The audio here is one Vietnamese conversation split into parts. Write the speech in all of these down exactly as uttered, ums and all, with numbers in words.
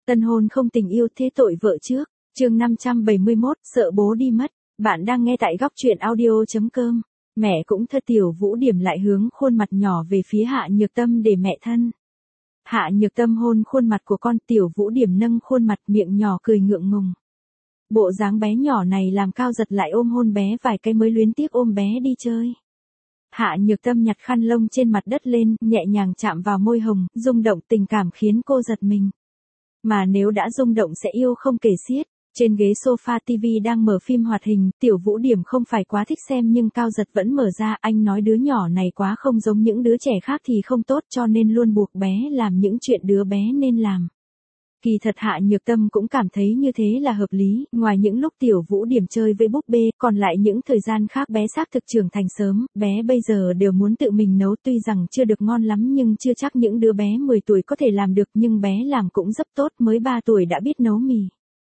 Tân hôn không tình yêu thế tội vợ trước. Chương năm trăm bảy mươi mốt, sợ bố đi mất. Bạn đang nghe tại góc truyện audio chấm com. Mẹ cũng thật. Tiểu Vũ điểm lại hướng khuôn mặt nhỏ về phía Hạ Nhược Tâm để mẹ thân. Hạ Nhược Tâm hôn khuôn mặt của con. Tiểu Vũ điểm nâng khuôn mặt, miệng nhỏ cười ngượng ngùng. Bộ dáng bé nhỏ này làm Cao Giật lại ôm hôn bé vài cái mới luyến tiếc ôm bé đi chơi. Hạ Nhược Tâm nhặt khăn lông trên mặt đất lên, nhẹ nhàng chạm vào môi hồng, rung động tình cảm khiến cô giật mình. Mà nếu đã rung động sẽ yêu không kể xiết. Trên ghế sofa ti vi đang mở phim hoạt hình, Tiểu Vũ điểm không phải quá thích xem nhưng Cao Giật vẫn mở ra. Anh nói đứa nhỏ này quá không giống những đứa trẻ khác thì không tốt, cho nên luôn buộc bé làm những chuyện đứa bé nên làm. Kỳ thật Hạ Nhược Tâm cũng cảm thấy như thế là hợp lý, ngoài những lúc Tiểu Vũ điểm chơi với búp bê, còn lại những thời gian khác bé xác thực trưởng thành sớm, bé bây giờ đều muốn tự mình nấu, tuy rằng chưa được ngon lắm nhưng chưa chắc những đứa bé mười tuổi có thể làm được, nhưng bé làm cũng rất tốt, mới ba tuổi đã biết nấu mì.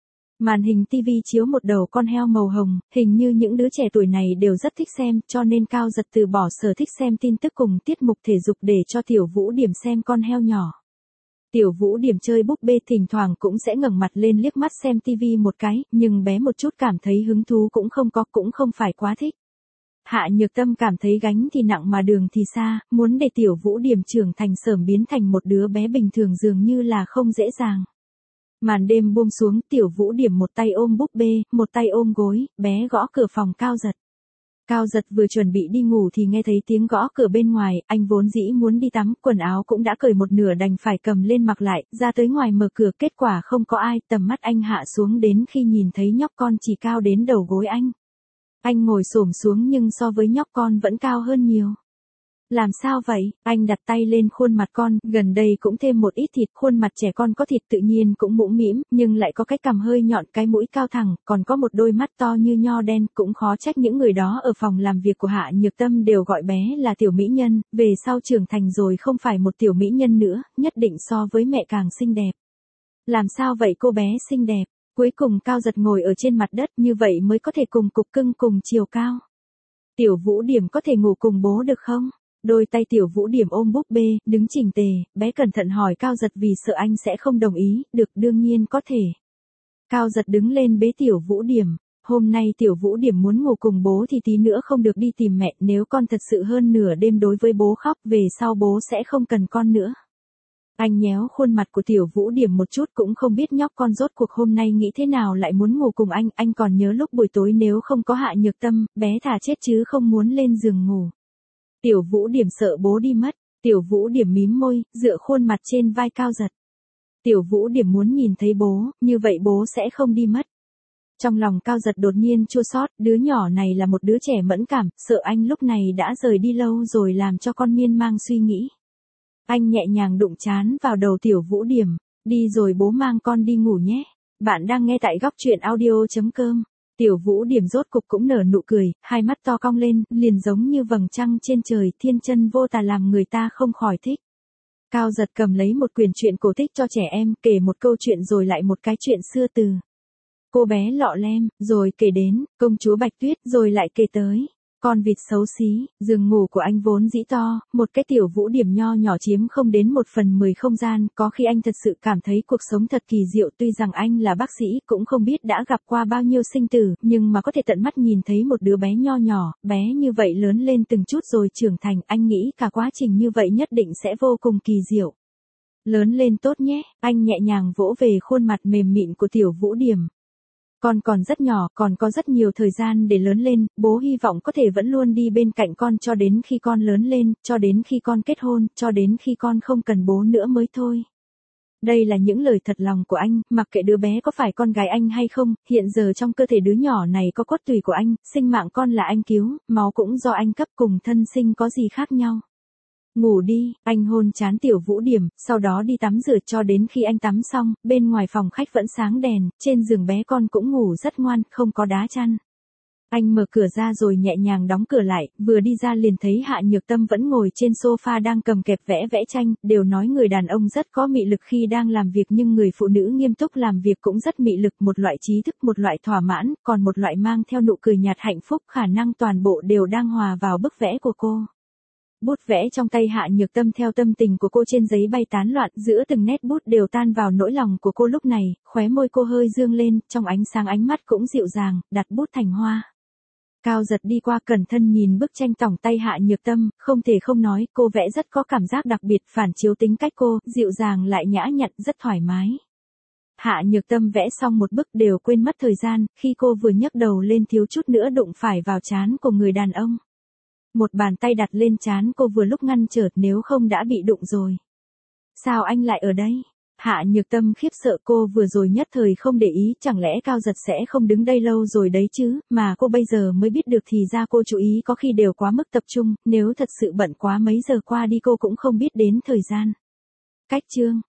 Màn hình ti vi chiếu một đầu con heo màu hồng, hình như những đứa trẻ tuổi này đều rất thích xem, cho nên Cao Giật từ bỏ sở thích xem tin tức cùng tiết mục thể dục để cho Tiểu Vũ điểm xem con heo nhỏ. Tiểu Vũ điểm chơi búp bê thỉnh thoảng cũng sẽ ngẩng mặt lên liếc mắt xem ti vi một cái, nhưng bé một chút cảm thấy hứng thú cũng không có, cũng không phải quá thích. Hạ Nhược Tâm cảm thấy gánh thì nặng mà đường thì xa, muốn để Tiểu Vũ điểm trưởng thành sớm biến thành một đứa bé bình thường dường như là không dễ dàng. Màn đêm buông xuống, Tiểu Vũ điểm một tay ôm búp bê, một tay ôm gối, bé gõ cửa phòng Cao Giật. Cao Giật vừa chuẩn bị đi ngủ thì nghe thấy tiếng gõ cửa bên ngoài, anh vốn dĩ muốn đi tắm, quần áo cũng đã cởi một nửa đành phải cầm lên mặc lại, ra tới ngoài mở cửa, kết quả không có ai, tầm mắt anh hạ xuống đến khi nhìn thấy nhóc con chỉ cao đến đầu gối anh. Anh ngồi xổm xuống nhưng so với nhóc con vẫn cao hơn nhiều. Làm sao vậy? Anh đặt tay lên khuôn mặt con, gần đây cũng thêm một ít thịt, khuôn mặt trẻ con có thịt tự nhiên cũng mũm mĩm, nhưng lại có cái cằm hơi nhọn, cái mũi cao thẳng, còn có một đôi mắt to như nho đen, cũng khó trách những người đó ở phòng làm việc của Hạ Nhược Tâm đều gọi bé là tiểu mỹ nhân, về sau trưởng thành rồi không phải một tiểu mỹ nhân nữa, nhất định so với mẹ càng xinh đẹp. Làm sao vậy cô bé xinh đẹp? Cuối cùng Cao Giật ngồi ở trên mặt đất, như vậy mới có thể cùng cục cưng cùng chiều cao. Tiểu Vũ điểm có thể ngủ cùng bố được không? Đôi tay Tiểu Vũ điểm ôm búp bê, đứng chỉnh tề, bé cẩn thận hỏi Cao Giật vì sợ anh sẽ không đồng ý, được đương nhiên có thể. Cao Giật đứng lên bế Tiểu Vũ điểm, hôm nay Tiểu Vũ điểm muốn ngủ cùng bố thì tí nữa không được đi tìm mẹ, nếu con thật sự hơn nửa đêm đối với bố khóc, về sau bố sẽ không cần con nữa. Anh nhéo khuôn mặt của Tiểu Vũ điểm một chút, cũng không biết nhóc con rốt cuộc hôm nay nghĩ thế nào lại muốn ngủ cùng anh, anh còn nhớ lúc buổi tối nếu không có Hạ Nhược Tâm, bé thà chết chứ không muốn lên giường ngủ. Tiểu Vũ điểm sợ bố đi mất, Tiểu Vũ điểm mím môi, dựa khuôn mặt trên vai Cao Giật. Tiểu Vũ điểm muốn nhìn thấy bố, như vậy bố sẽ không đi mất. Trong lòng Cao Giật đột nhiên chua xót, đứa nhỏ này là một đứa trẻ mẫn cảm, sợ anh lúc này đã rời đi lâu rồi làm cho con miên man suy nghĩ. Anh nhẹ nhàng đụng trán vào đầu Tiểu Vũ điểm, đi rồi bố mang con đi ngủ nhé. Bạn đang nghe tại góc truyện audio chấm com. Tiểu Vũ điểm rốt cục cũng nở nụ cười, hai mắt to cong lên, liền giống như vầng trăng trên trời, thiên chân vô tà làm người ta không khỏi thích. Cao Giật cầm lấy một quyển truyện cổ tích cho trẻ em, kể một câu chuyện rồi lại một cái chuyện xưa từ cô bé Lọ Lem, rồi kể đến công chúa Bạch Tuyết, rồi lại kể tới con vịt xấu xí. Giường ngủ của anh vốn dĩ to, một cái Tiểu Vũ điểm nho nhỏ chiếm không đến một phần mười không gian, có khi anh thật sự cảm thấy cuộc sống thật kỳ diệu, tuy rằng anh là bác sĩ, cũng không biết đã gặp qua bao nhiêu sinh tử, nhưng mà có thể tận mắt nhìn thấy một đứa bé nho nhỏ, bé như vậy lớn lên từng chút rồi trưởng thành, anh nghĩ cả quá trình như vậy nhất định sẽ vô cùng kỳ diệu. Lớn lên tốt nhé, anh nhẹ nhàng vỗ về khuôn mặt mềm mịn của Tiểu Vũ điểm. Con còn rất nhỏ, còn có rất nhiều thời gian để lớn lên, bố hy vọng có thể vẫn luôn đi bên cạnh con cho đến khi con lớn lên, cho đến khi con kết hôn, cho đến khi con không cần bố nữa mới thôi. Đây là những lời thật lòng của anh, mặc kệ đứa bé có phải con gái anh hay không, hiện giờ trong cơ thể đứa nhỏ này có cốt tủy của anh, sinh mạng con là anh cứu, máu cũng do anh cấp, cùng thân sinh có gì khác nhau. Ngủ đi, anh hôn trán Tiểu Vũ điểm, sau đó đi tắm rửa cho đến khi anh tắm xong, bên ngoài phòng khách vẫn sáng đèn, trên giường bé con cũng ngủ rất ngoan, không có đá chăn. Anh mở cửa ra rồi nhẹ nhàng đóng cửa lại, vừa đi ra liền thấy Hạ Nhược Tâm vẫn ngồi trên sofa đang cầm kẹp vẽ vẽ tranh, đều nói người đàn ông rất có mị lực khi đang làm việc nhưng người phụ nữ nghiêm túc làm việc cũng rất mị lực, một loại trí thức, một loại thỏa mãn, còn một loại mang theo nụ cười nhạt hạnh phúc, khả năng toàn bộ đều đang hòa vào bức vẽ của cô. Bút vẽ trong tay Hạ Nhược Tâm theo tâm tình của cô trên giấy bay tán loạn, giữa từng nét bút đều tan vào nỗi lòng của cô lúc này, khóe môi cô hơi dương lên, trong ánh sáng ánh mắt cũng dịu dàng, đặt bút thành hoa. Cao Giật đi qua cẩn thận nhìn bức tranh tỏng tay Hạ Nhược Tâm, không thể không nói, cô vẽ rất có cảm giác đặc biệt, phản chiếu tính cách cô, dịu dàng lại nhã nhặn, rất thoải mái. Hạ Nhược Tâm vẽ xong một bức đều quên mất thời gian, khi cô vừa nhấc đầu lên thiếu chút nữa đụng phải vào trán của người đàn ông. Một bàn tay đặt lên trán cô vừa lúc ngăn trở, nếu không đã bị đụng rồi. Sao anh lại ở đây? Hạ Nhược Tâm khiếp sợ, cô vừa rồi nhất thời không để ý, chẳng lẽ Cao Giật sẽ không đứng đây lâu rồi đấy chứ, mà cô bây giờ mới biết được thì ra cô chú ý có khi đều quá mức tập trung, nếu thật sự bận quá mấy giờ qua đi cô cũng không biết đến thời gian. Cách chương